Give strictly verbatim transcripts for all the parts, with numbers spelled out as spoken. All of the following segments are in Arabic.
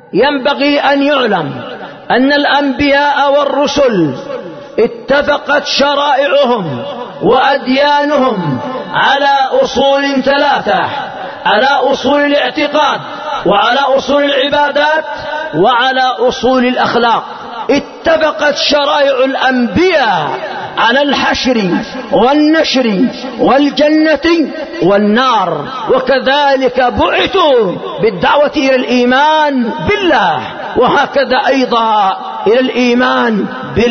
ينبغي أن يعلم أن الأنبياء والرسل اتفقت شرائعهم وأديانهم على أصول ثلاثة: على أصول الاعتقاد، وعلى أصول العبادات، وعلى أصول الأخلاق. اتفقت شرائع الأنبياء على الحشر والنشر والجنة والنار، وكذلك بعثوا بالدعوة إلى الإيمان بالله، وهكذا أيضا إلى الإيمان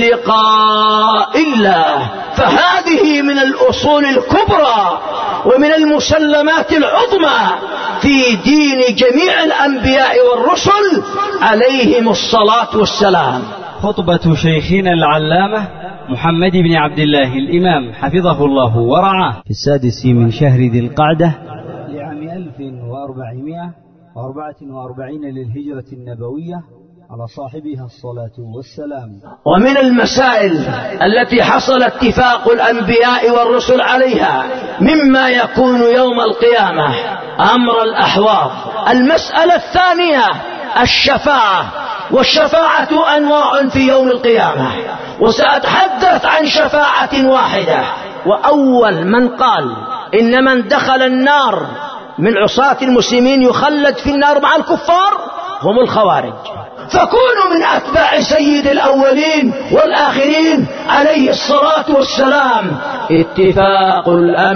بلقاء الله. فهذه من الأصول الكبرى ومن المسلمات العظمى في دين جميع الأنبياء والرسل عليهم الصلاة والسلام. خطبة شيخنا العلامة محمد بن عبد الله الإمام حفظه الله ورعاه في السادس من شهر ذي القعدة لعام ألف وأربعمائة وأربعة وأربعين للهجرة النبوية على صاحبها الصلاة والسلام. ومن المسائل التي حصل اتفاق الأنبياء والرسل عليها مما يكون يوم القيامة أمر الأحواض. المسألة الثانية الشفاعة، والشفاعة أنواع في يوم القيامة، وسأتحدث عن شفاعة واحدة. وأول من قال إن من دخل النار من عصاة المسلمين يخلد في النار مع الكفار هم الخوارج. فكونوا من أتباع سيد الأولين والآخرين عليه الصلاة والسلام. اتفاق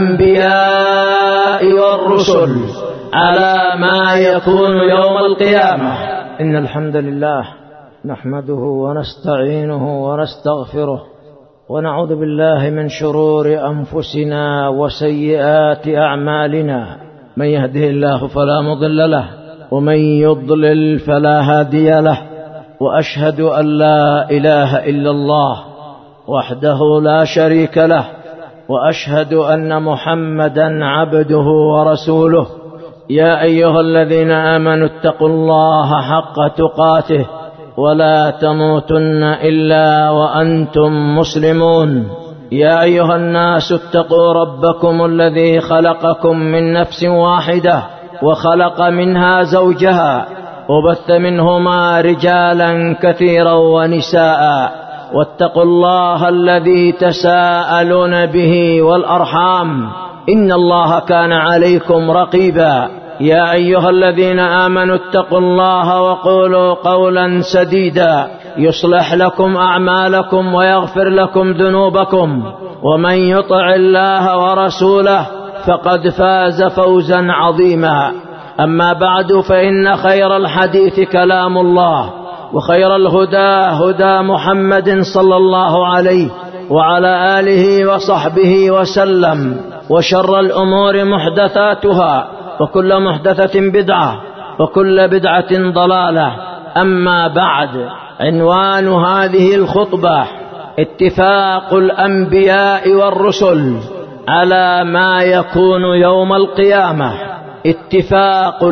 الأنبياء والرسل على ما يكون يوم القيامة. إن الحمد لله نحمده ونستعينه ونستغفره، ونعوذ بالله من شرور أنفسنا وسيئات أعمالنا. من يهده الله فلا مضل له، ومن يضلل فلا هادي له. وأشهد أن لا إله إلا الله وحده لا شريك له، وأشهد أن محمدا عبده ورسوله. يا أيها الذين آمنوا اتقوا الله حق تقاته ولا تموتن إلا وأنتم مسلمون. يا أيها الناس اتقوا ربكم الذي خلقكم من نفس واحدة وخلق منها زوجها، وبث منهما رجالا كثيرا ونساء. واتقوا الله الذي تساءلون به والأرحام، إن الله كان عليكم رقيبا. يا أيها الذين آمنوا اتقوا الله وقولوا قولا سديدا يصلح لكم أعمالكم ويغفر لكم ذنوبكم، ومن يطع الله ورسوله فقد فاز فوزا عظيما. أما بعد، فإن خير الحديث كلام الله، وخير الهدى هدى محمد صلى الله عليه وعلى آله وصحبه وسلم. وشر الأمور محدثاتها، وكل محدثة بدعة، وكل بدعة ضلالة. أما بعد، عنوان هذه الخطبة اتفاق الأنبياء والرسل على ما يكون يوم القيامة. اتفاق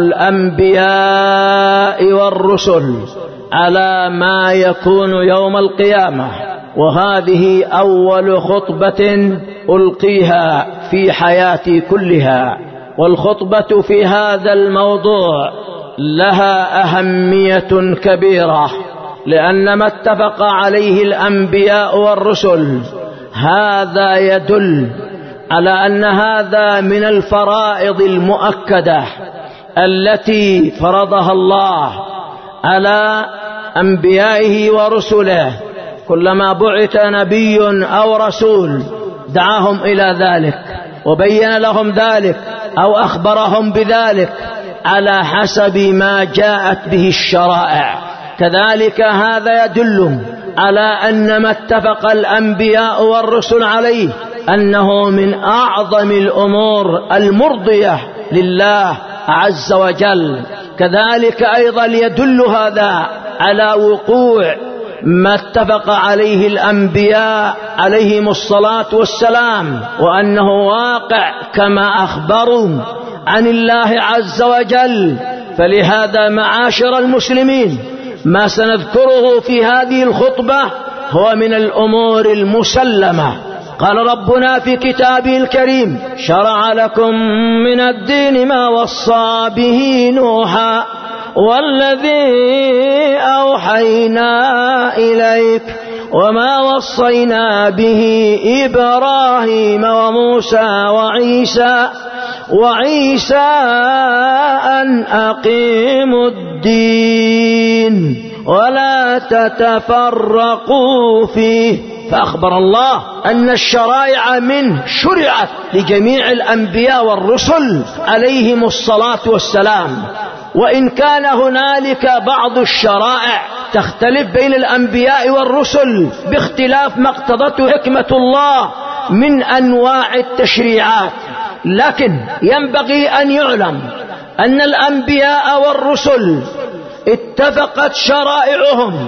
الأنبياء والرسل على ما يكون يوم القيامة، وهذه أول خطبة ألقيها في حياتي كلها. والخطبة في هذا الموضوع لها أهمية كبيرة، لأن ما اتفق عليه الأنبياء والرسل هذا يدل على أن هذا من الفرائض المؤكدة التي فرضها الله على أنبيائه ورسله. كلما بعث نبي أو رسول دعاهم إلى ذلك وبين لهم ذلك أو أخبرهم بذلك على حسب ما جاءت به الشرائع. كذلك هذا يدل على أن ما اتفق الأنبياء والرسل عليه أنه من أعظم الأمور المرضية لله عز وجل. كذلك أيضا يدل هذا على وقوع ما اتفق عليه الأنبياء عليهم الصلاة والسلام، وأنه واقع كما أخبروا عن الله عز وجل. فلهذا معاشر المسلمين، ما سنذكره في هذه الخطبة هو من الأمور المسلمة. قال ربنا في كتابه الكريم: شرع لكم من الدين ما وصى به نوحا والذي أوحينا إليك وما وصينا به إبراهيم وموسى وعيسى وعيسى أن أقيموا الدين ولا تتفرقوا فيه. فأخبر الله أن الشرائع منه شرعت لجميع الأنبياء والرسل عليهم الصلاة والسلام، وإن كان هنالك بعض الشرائع تختلف بين الأنبياء والرسل باختلاف ما اقتضته حكمة الله من أنواع التشريعات، لكن ينبغي أن يعلم أن الأنبياء والرسل اتفقت شرائعهم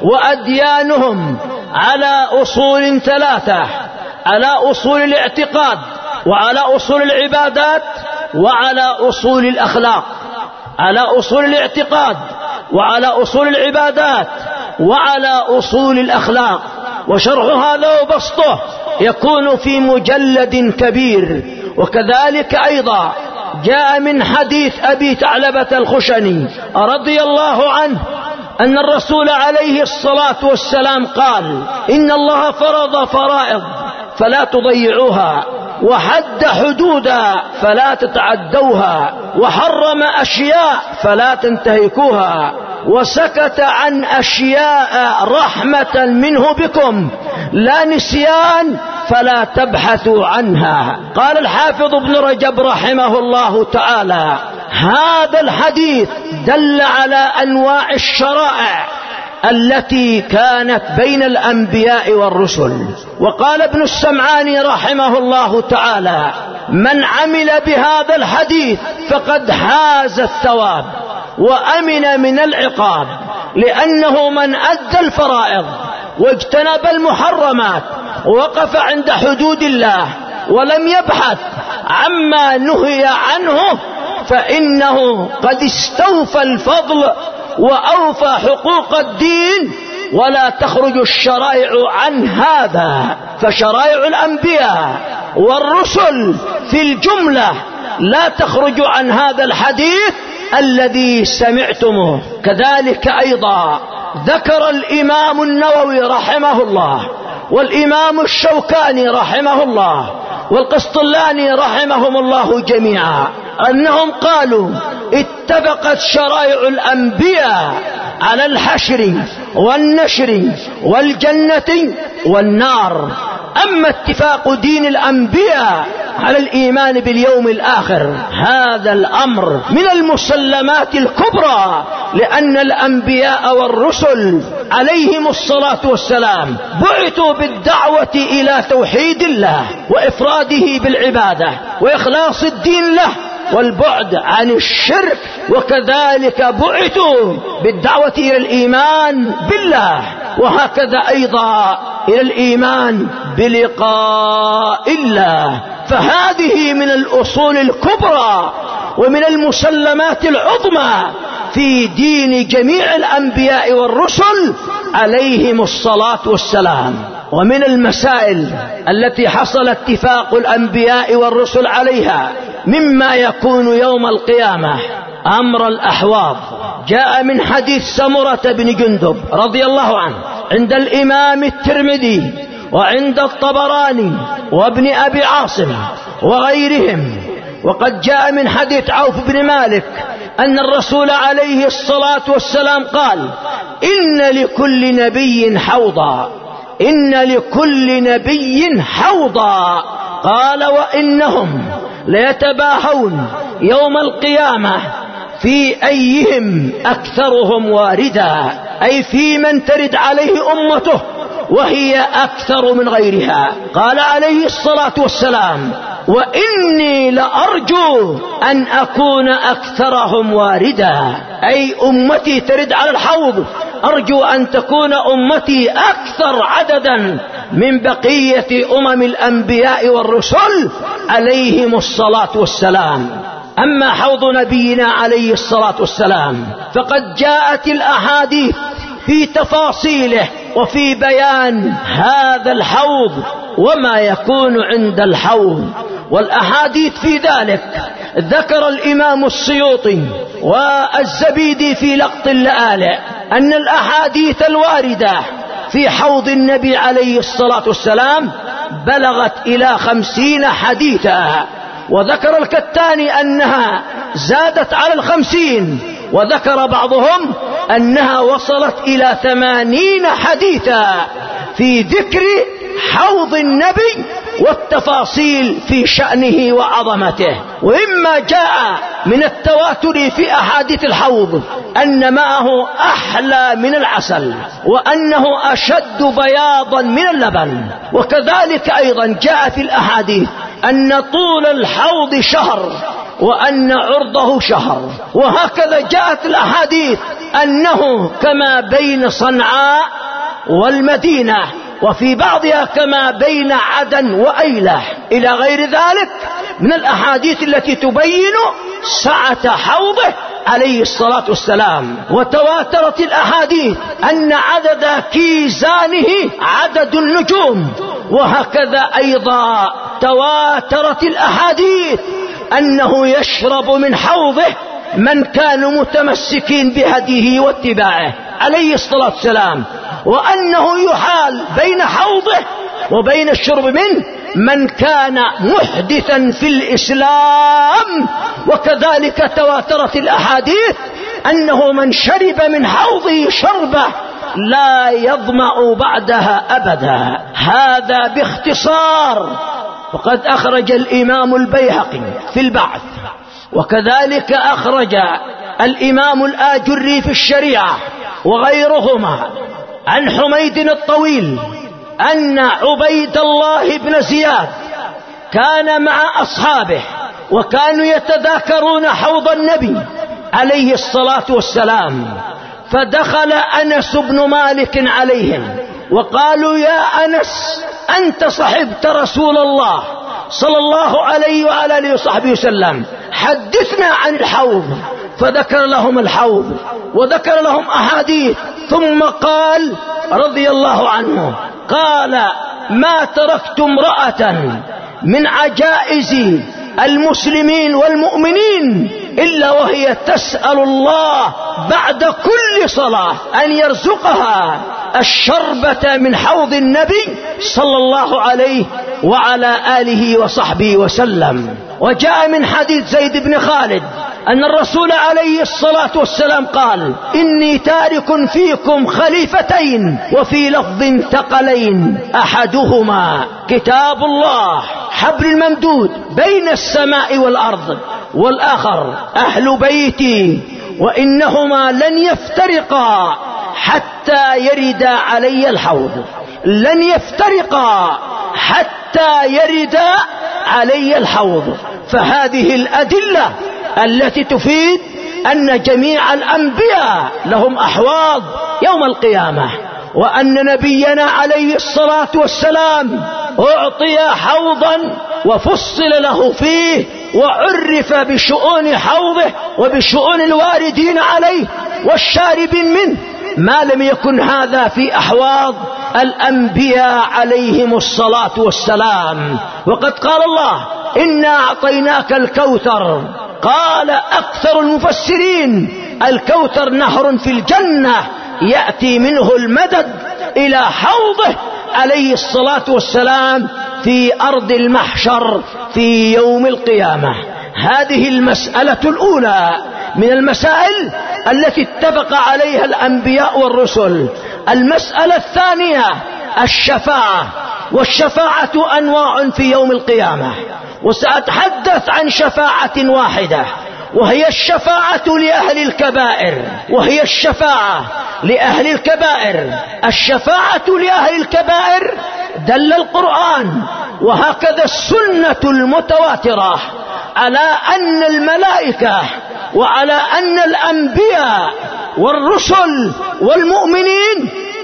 وأديانهم على أصول ثلاثة: على أصول الاعتقاد، وعلى أصول العبادات، وعلى أصول الأخلاق. على أصول الاعتقاد، وعلى أصول العبادات، وعلى أصول الأخلاق. وشرح هذا وبسطه يكون في مجلد كبير. وكذلك أيضا جاء من حديث أبي ثعلبة الخشني رضي الله عنه أن الرسول عليه الصلاة والسلام قال: إن الله فرض فرائض فلا تضيعوها، وحد حدودا فلا تتعدوها، وحرم أشياء فلا تنتهكوها، وسكت عن أشياء رحمة منه بكم لا نسيان فلا تبحثوا عنها. قال الحافظ ابن رجب رحمه الله تعالى: هذا الحديث دل على أنواع الشرائع التي كانت بين الأنبياء والرسل. وقال ابن السمعاني رحمه الله تعالى: من عمل بهذا الحديث فقد حاز الثواب وأمن من العقاب، لأنه من أدى الفرائض واجتنب المحرمات ووقف عند حدود الله ولم يبحث عما نهي عنه فإنه قد استوفى الفضل وأوفى حقوق الدين، ولا تخرج الشرائع عن هذا. فشرائع الأنبياء والرسل في الجملة لا تخرج عن هذا الحديث الذي سمعتموه. كذلك أيضا ذكر الإمام النووي رحمه الله والإمام الشوكاني رحمه الله والقسطلاني رحمهم الله جميعا أنهم قالوا: اتفقت شرائع الأنبياء على الحشر والنشر والجنة والنار. أما اتفاق دين الأنبياء على الإيمان باليوم الآخر هذا الأمر من المسلمات الكبرى، لأن الأنبياء والرسل عليهم الصلاة والسلام بعثوا بالدعوة إلى توحيد الله وإفراده بالعبادة وإخلاص الدين له والبعد عن الشرك، وكذلك بعثوا بالدعوة إلى الإيمان بالله، وهكذا أيضا إلى الإيمان بلقاء الله. فهذه من الأصول الكبرى ومن المسلمات العظمى في دين جميع الأنبياء والرسل عليهم الصلاة والسلام. ومن المسائل التي حصل اتفاق الأنبياء والرسل عليها مما يكون يوم القيامة أمر الأحواض، جاء من حديث سمرة بن جندب رضي الله عنه عند الإمام الترمذي وعند الطبراني وابن أبي عاصم وغيرهم. وقد جاء من حديث عوف بن مالك أن الرسول عليه الصلاة والسلام قال: إن لكل نبي حوضا، إن لكل نبي حوضا. قال: وإنهم ليتباهون يوم القيامة في أيهم أكثرهم واردا، أي في من ترد عليه أمته وهي أكثر من غيرها. قال عليه الصلاة والسلام: وإني لأرجو أن أكون أكثرهم واردا، أي أمتي ترد على الحوض، أرجو أن تكون أمتي أكثر عددا من بقية أمم الأنبياء والرسل عليهم الصلاة والسلام. أما حوض نبينا عليه الصلاة والسلام فقد جاءت الأحاديث في تفاصيله وفي بيان هذا الحوض وما يكون عند الحوض، والأحاديث في ذلك ذكر الإمام السيوطي والزبيدي في لقط اللآلئ أن الأحاديث الواردة في حوض النبي عليه الصلاة والسلام بلغت إلى خمسين حديثا، وذكر الكتاني أنها زادت على الخمسين، وذكر بعضهم أنها وصلت إلى ثمانين حديثا في ذكر حوض النبي والتفاصيل في شأنه وعظمته. وإما جاء من التواتر في أحاديث الحوض أن ماءه أحلى من العسل، وأنه أشد بياضا من اللبن، وكذلك أيضا جاء في الأحاديث أن طول الحوض شهر وأن عرضه شهر، وهكذا جاءت الأحاديث أنه كما بين صنعاء والمدينة، وفي بعضها كما بين عدن وأيلة، إلى غير ذلك من الأحاديث التي تبين سعة حوضه عليه الصلاة والسلام. وتواترت الأحاديث أن عدد كيزانه عدد النجوم، وهكذا أيضا تواترت الأحاديث أنه يشرب من حوضه من كانوا متمسكين بهديه واتباعه عليه الصلاة والسلام، وأنه يحال بين حوضه وبين الشرب منه من كان محدثا في الإسلام. وكذلك تواترت الأحاديث أنه من شرب من حوضه شربة لا يظمأ بعدها أبدا. هذا باختصار. وقد أخرج الإمام البيهقي في البعث، وكذلك أخرج الإمام الآجري في الشريعة وغيرهما عن حميد الطويل أن عبيد الله بن زياد كان مع أصحابه وكانوا يتذاكرون حوض النبي عليه الصلاة والسلام، فدخل أنس بن مالك عليهم وقالوا: يا أنس، أنت صحبت رسول الله صلى الله عليه وعلى آله وصحبه وسلم، حدثنا عن الحوض. فذكر لهم الحوض وذكر لهم أحاديث، ثم قال رضي الله عنه: قال: ما تركت امرأة من عجائز المسلمين والمؤمنين إلا وهي تسأل الله بعد كل صلاة أن يرزقها الشربة من حوض النبي صلى الله عليه وعلى آله وصحبه وسلم. وجاء من حديث زيد بن خالد أن الرسول عليه الصلاة والسلام قال: إني تارك فيكم خليفتين، وفي لفظ ثقلين، أحدهما كتاب الله حبل الممدود بين السماء والأرض، والآخر أهل بيتي، وإنهما لن يفترقا حتى يرد علي الحوض، لن يفترقا حتى يرد علي الحوض. فهذه الأدلة التي تفيد أن جميع الأنبياء لهم أحواض يوم القيامة، وأن نبينا عليه الصلاة والسلام أعطي حوضا وفصل له فيه وعرف بشؤون حوضه وبشؤون الواردين عليه والشاربين منه، ما لم يكن هذا في أحواض الأنبياء عليهم الصلاة والسلام. وقد قال الله: إنا أعطيناك الكوثر. قال أكثر المفسرين: الكوثر نهر في الجنة يأتي منه المدد إلى حوضه عليه الصلاة والسلام في أرض المحشر في يوم القيامة. هذه المسألة الأولى من المسائل التي اتفق عليها الأنبياء والرسل. المسألة الثانية الشفاعة، والشفاعة أنواع في يوم القيامة، وسأتحدث عن شفاعة واحدة، وهي الشفاعة لأهل الكبائر، وهي الشفاعة لأهل الكبائر. الشفاعة لأهل الكبائر دل القرآن وهكذا السنة المتواترة على أن الملائكة وعلى أن الأنبياء والرسل والمؤمنين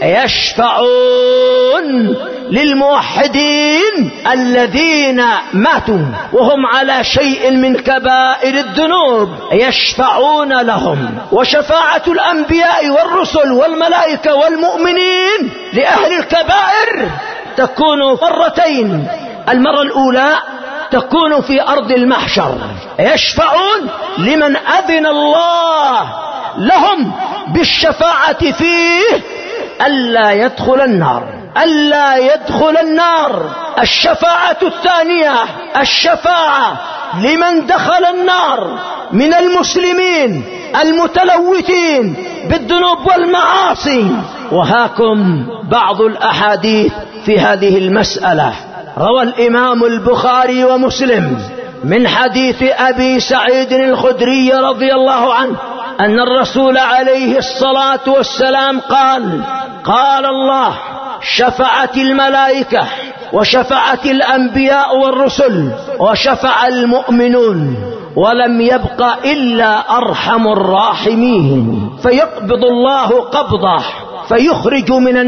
يشفعون للموحدين الذين ماتوا وهم على شيء من كبائر الذنوب، يشفعون لهم. وشفاعة الأنبياء والرسل والملائكة والمؤمنين لأهل الكبائر تكون مرتين. المرة الأولى تكون في أرض المحشر، يشفعون لمن أذن الله لهم بالشفاعة فيه ألا يدخل النار، ألا يدخل النار. الشفاعة الثانية الشفاعة لمن دخل النار من المسلمين المتلوثين بالذنوب والمعاصي. وهاكم بعض الأحاديث في هذه المسألة. روى الإمام البخاري ومسلم من حديث أبي سعيد الخدري رضي الله عنه أن الرسول عليه الصلاة والسلام قال: قال الله: شفعت الملائكة وشفعت الأنبياء والرسل وشفع المؤمنون ولم يبق إلا أرحم الراحمين، فيقبض الله قبضه فيخرج من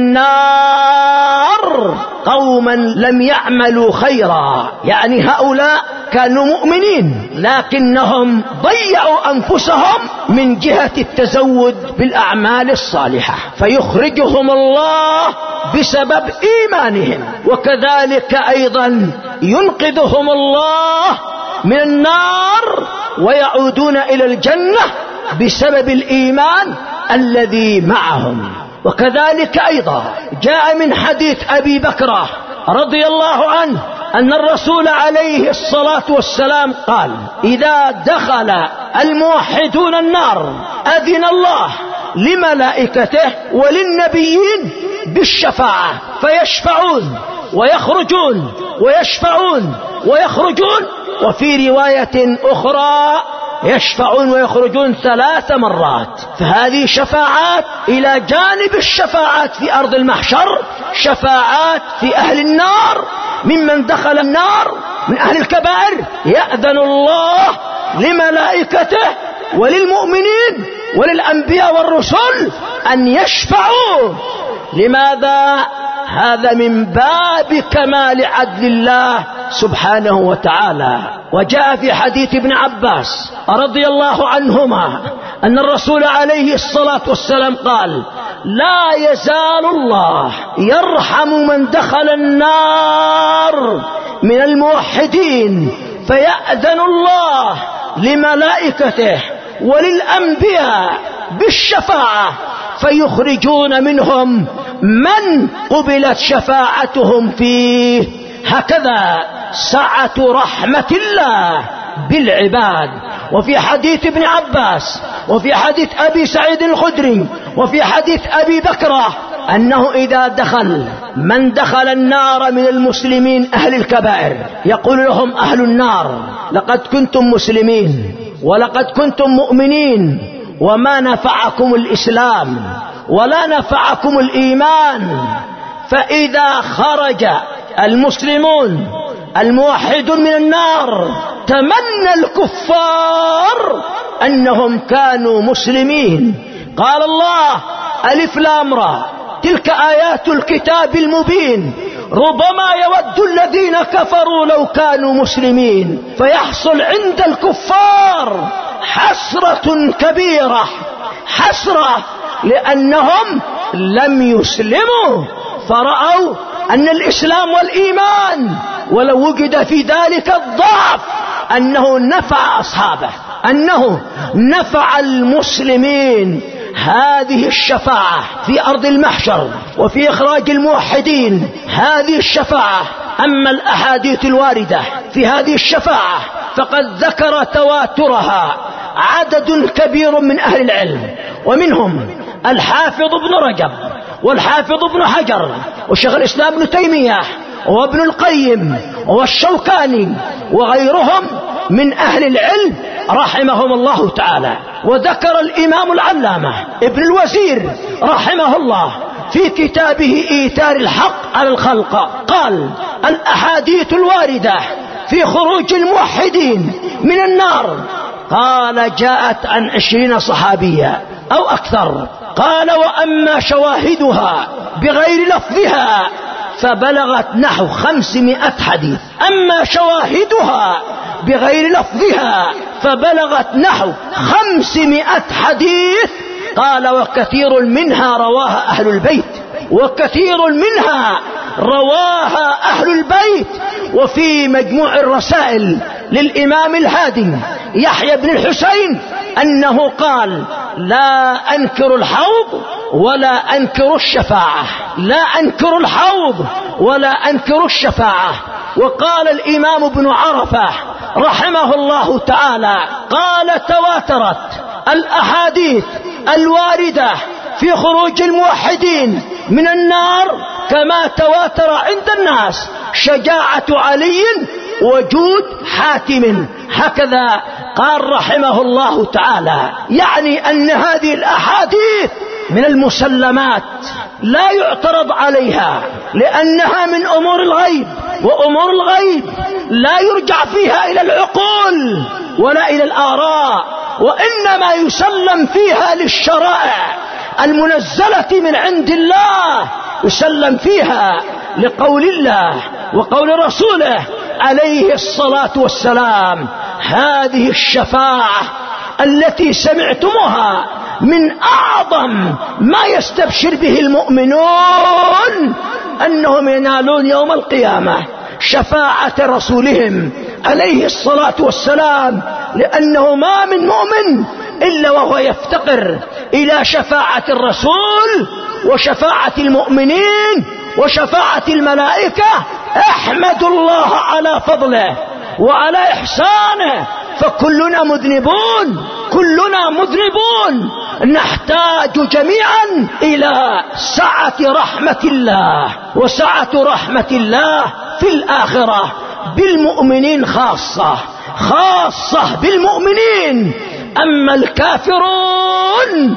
النار قوما لم يعملوا خيرا، يعني هؤلاء كانوا مؤمنين لكنهم ضيعوا أنفسهم من جهة التزود بالأعمال الصالحة، فيخرجهم الله بسبب إيمانهم. وكذلك أيضا ينقذهم الله من النار ويعودون إلى الجنة بسبب الإيمان الذي معهم. وكذلك أيضا جاء من حديث أبي بكر رضي الله عنه أن الرسول عليه الصلاة والسلام قال: إذا دخل الموحدون النار أذن الله لملائكته وللنبيين بالشفاعة فيشفعون ويخرجون ويشفعون ويخرجون، وفي رواية أخرى يشفعون ويخرجون ثلاث مرات. فهذه شفاعات إلى جانب الشفاعات في أرض المحشر، شفاعات في أهل النار ممن دخل النار من أهل الكبائر. يأذن الله لملائكته وللمؤمنين وللأنبياء والرسل أن يشفعوا. لماذا؟ هذا من باب كمال عدل الله سبحانه وتعالى. وجاء في حديث ابن عباس رضي الله عنهما أن الرسول عليه الصلاة والسلام قال: لا يزال الله يرحم من دخل النار من الموحدين، فيأذن الله لملائكته وللأنبياء بالشفاعة فيخرجون منهم من قبلت شفاعتهم فيه. هكذا سعة رحمة الله بالعباد. وفي حديث ابن عباس وفي حديث أبي سعيد الخدري وفي حديث أبي بكر أنه إذا دخل من دخل النار من المسلمين أهل الكبائر يقول لهم أهل النار: لقد كنتم مسلمين ولقد كنتم مؤمنين وما نفعكم الإسلام ولا نفعكم الإيمان. فإذا خرج المسلمون الموحدون من النار تمنى الكفار أنهم كانوا مسلمين. قال الله: ألف لام را تلك آيات الكتاب المبين ربما يود الذين كفروا لو كانوا مسلمين. فيحصل عند الكفار حسرة كبيرة، حسرة لأنهم لم يسلموا، فرأوا أن الإسلام والإيمان ولو وجد في ذلك الضعف أنه نفع أصحابه، أنه نفع المسلمين. هذه الشفاعة في أرض المحشر وفي إخراج الموحدين، هذه الشفاعة. أما الأحاديث الواردة في هذه الشفاعة فقد ذكر تواترها عدد كبير من أهل العلم، ومنهم الحافظ ابن رجب والحافظ ابن حجر والشيخ الإسلام ابن تيمية وابن القيم والشوكاني وغيرهم من أهل العلم رحمهم الله تعالى. وذكر الإمام العلامة ابن الوزير رحمه الله في كتابه إيثار الحق على الخلق قال: الأحاديث الواردة في خروج الموحدين من النار قال جاءت عن عشرين صحابيا أو أكثر. قال: وأما شواهدها بغير لفظها فبلغت نحو خمسمائة حديث. أما شواهدها بغير لفظها فبلغت نحو خمسمائة حديث. قال: وكثير منها رواها أهل البيت، وكثير منها رواها أهل البيت. وفي مجموع الرسائل للإمام الهادي يحيى بن الحسين أنه قال لا أنكر الحوض ولا أنكر الشفاعة، لا أنكر الحوض ولا أنكر الشفاعة. وقال الإمام ابن عرفة رحمه الله تعالى قال تواترت الأحاديث الواردة في خروج الموحدين من النار كما تواتر عند الناس شجاعة علي وجود حاتم. هكذا قال رحمه الله تعالى. يعني أن هذه الأحاديث من المسلمات لا يعترض عليها، لأنها من أمور الغيب، وأمور الغيب لا يرجع فيها إلى العقول ولا إلى الآراء، وإنما يسلم فيها للشرائع المنزلة من عند الله، يسلم فيها لقول الله وقول رسوله عليه الصلاة والسلام. هذه الشفاعة التي سمعتموها من أعظم ما يستبشر به المؤمنون أنهم ينالون يوم القيامة شفاعة رسولهم عليه الصلاة والسلام، لأنه ما من مؤمن إلا وهو يفتقر إلى شفاعة الرسول وشفاعة المؤمنين وشفاعة الملائكة. احمد الله على فضله وعلى إحسانه، فكلنا مذنبون، كلنا مذنبون، نحتاج جميعا إلى سعة رحمة الله، وسعة رحمة الله في الآخرة بالمؤمنين خاصة، خاصة بالمؤمنين. أما الكافرون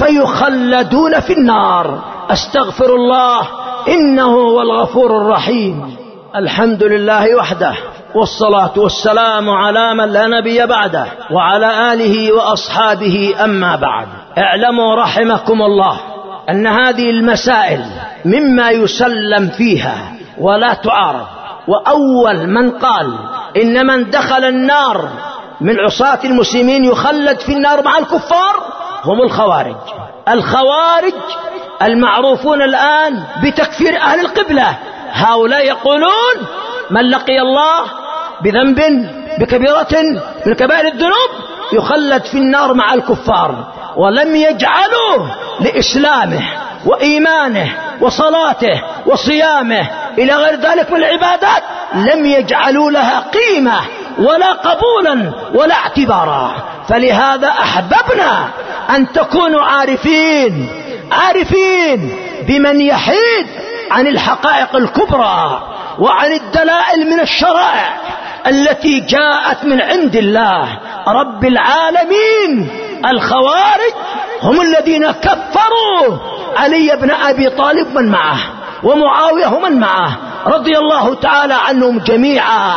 فيخلدون في النار. أستغفر الله إنه هو الغفور الرحيم. الحمد لله وحده، والصلاة والسلام على من لا نبي بعده وعلى آله وأصحابه. أما بعد، اعلموا رحمكم الله أن هذه المسائل مما يسلم فيها ولا تعارض. وأول من قال إن من دخل النار من عصاة المسلمين يخلد في النار مع الكفار هم الخوارج. الخوارج المعروفون الآن بتكفير أهل القبلة، هؤلاء يقولون من لقي الله بذنب بكبيرة من كبائر الذنوب يخلد في النار مع الكفار، ولم يجعلوا لإسلامه وإيمانه وصلاته وصيامه إلى غير ذلك من العبادات، لم يجعلوا لها قيمة ولا قبولا ولا اعتبارا. فلهذا أحببنا أن تكونوا عارفين عارفين بمن يحيد عن الحقائق الكبرى وعن الدلائل من الشرائع التي جاءت من عند الله رب العالمين. الخوارج هم الذين كفروا علي بن أبي طالب من معه ومعاوية من معه رضي الله تعالى عنهم جميعا.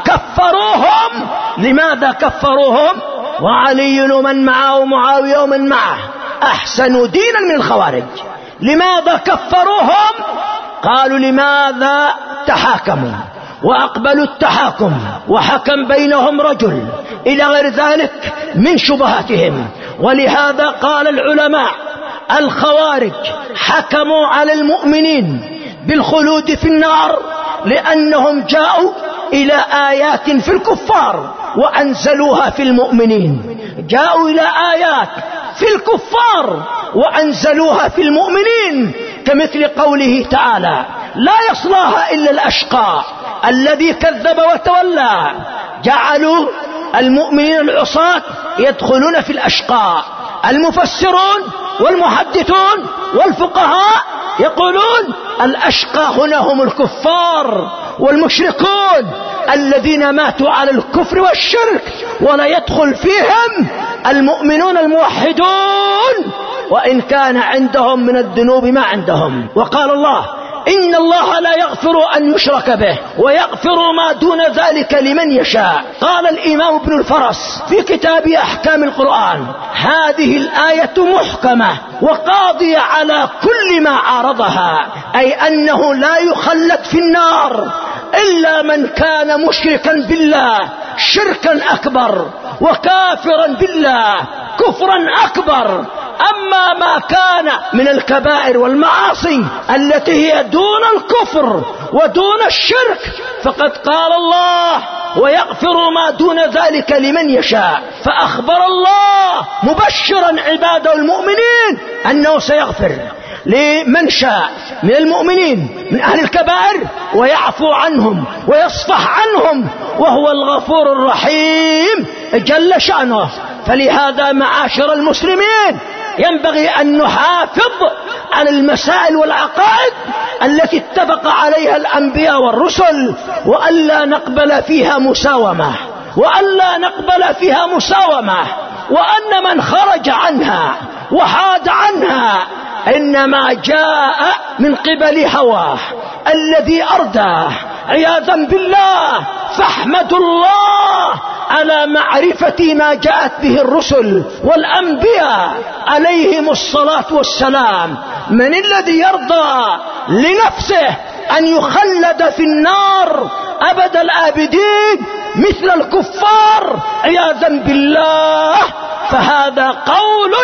كفروهم. لماذا كفروهم؟ وعلي من معه ومعاوية ومن معه أحسن دينا من الخوارج. لماذا كفروهم؟ قالوا لماذا تحاكموا وأقبلوا التحاكم وحكم بينهم رجل إلى غير ذلك من شبهاتهم. ولهذا قال العلماء الخوارج حكموا على المؤمنين بالخلود في النار لأنهم جاءوا إلى آيات في الكفار وأنزلوها في المؤمنين. جاءوا إلى آيات في الكفار وأنزلوها في المؤمنين، كمثل قوله تعالى لا يصلاها إلا الأشقى الذي كذب وتولى. جعلوا المؤمنين العصاة يدخلون في الأشقى. المفسرون والمحدثون والفقهاء يقولون الأشقى هنا هم الكفار والمشركون الذين ماتوا على الكفر والشرك، ولا يدخل فيهم المؤمنون الموحدون وإن كان عندهم من الذنوب ما عندهم. وقال الله إن الله لا يغفر أن يشرك به ويغفر ما دون ذلك لمن يشاء. قال الإمام ابن الفرس في كتاب أحكام القرآن هذه الآية محكمة وقاضية على كل ما عارضها، أي أنه لا يخلد في النار إلا من كان مشركا بالله شركا أكبر وكافرا بالله كفرا أكبر. أما ما كان من الكبائر والمعاصي التي هي دون الكفر ودون الشرك فقد قال الله ويغفر ما دون ذلك لمن يشاء. فأخبر الله مبشرا عباده المؤمنين أنه سيغفر لمن شاء من المؤمنين من أهل الكبائر ويعفو عنهم ويصفح عنهم، وهو الغفور الرحيم جل شأنه. فلهذا معاشر المسلمين ينبغي أن نحافظ على المسائل والعقائد التي اتفق عليها الأنبياء والرسل، وألا نقبل فيها مساومة وألا نقبل فيها مساومة وأن من خرج عنها وحاد عنها إنما جاء من قبل هواه الذي أرداه عياذا بالله. فاحمدوا الله على معرفة ما جاءت به الرسل والأنبياء عليهم الصلاة والسلام. من الذي يرضى لنفسه أن يخلد في النار أبد الآبدين مثل الكفار عياذا بالله؟ فهذا قول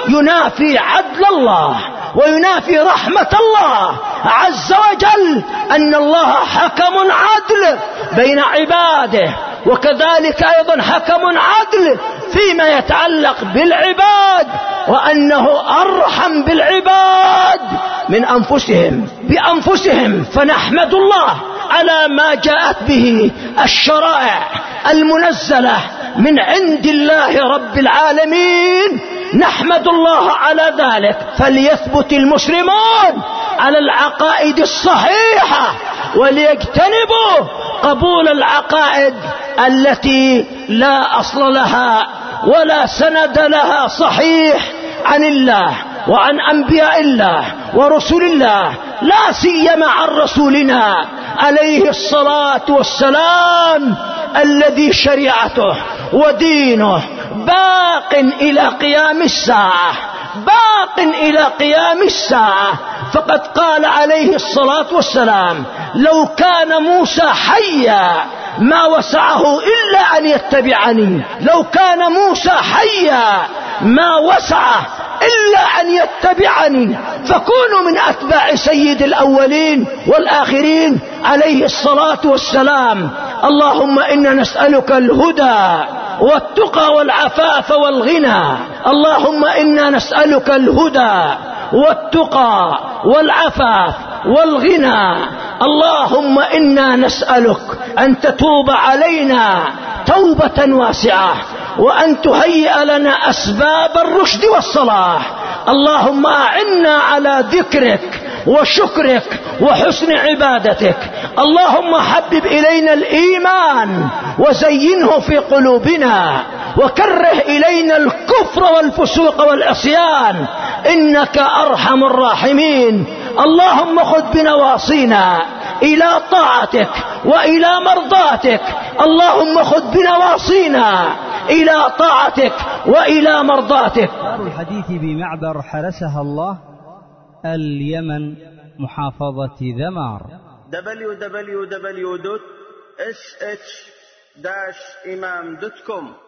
ينافي عدل الله وينافي رحمة الله عز وجل، أن الله حكم عدل بين عباده، وكذلك أيضا حكم عدل فيما يتعلق بالعباد، وأنه أرحم بالعباد من أنفسهم بأنفسهم. فنحمد الله على ما جاءت به الشرائع المنزلة من عند الله رب العالمين، نحمد الله على ذلك. فليثبت المسلمون على العقائد الصحيحة وليجتنبوا قبول العقائد التي لا أصل لها ولا سند لها صحيح عن الله وعن أنبياء الله ورسل الله، لا سيما عن رسولنا عليه الصلاة والسلام الذي شريعته ودينه باق إلى قيام الساعة باق إلى قيام الساعة. فقد قال عليه الصلاة والسلام: لو كان موسى حيا ما وسعه إلا أن يتبعني. لو كان موسى حيا ما وسعه إلا أن يتبعني. فكونوا من أتباع سيد الأولين والآخرين عليه الصلاة والسلام. اللهم إنا نسألك الهدى والتقى والعفاف والغنى. اللهم إنا نسألك الهدى والتقى والعفاف والغنى. اللهم إنا نسألك أن تتوب علينا توبة واسعة، وأن تهيئ لنا أسباب الرشد والصلاح. اللهم أعنا على ذكرك وشكرك وحسن عبادتك. اللهم حبب إلينا الإيمان وزينه في قلوبنا، وكره إلينا الكفر والفسوق والعصيان، إنك أرحم الراحمين. اللهم خذ بنواصينا إلى طاعتك وإلى مرضاتك. اللهم خذ بنواصينا إلى طاعتك وإلى مرضاتك. دار الحديث بمعبر حرسها الله، اليمن، محافظة ذمار. دبليو دبليو دبليو دوت إس إتش داش إمام دوت كوم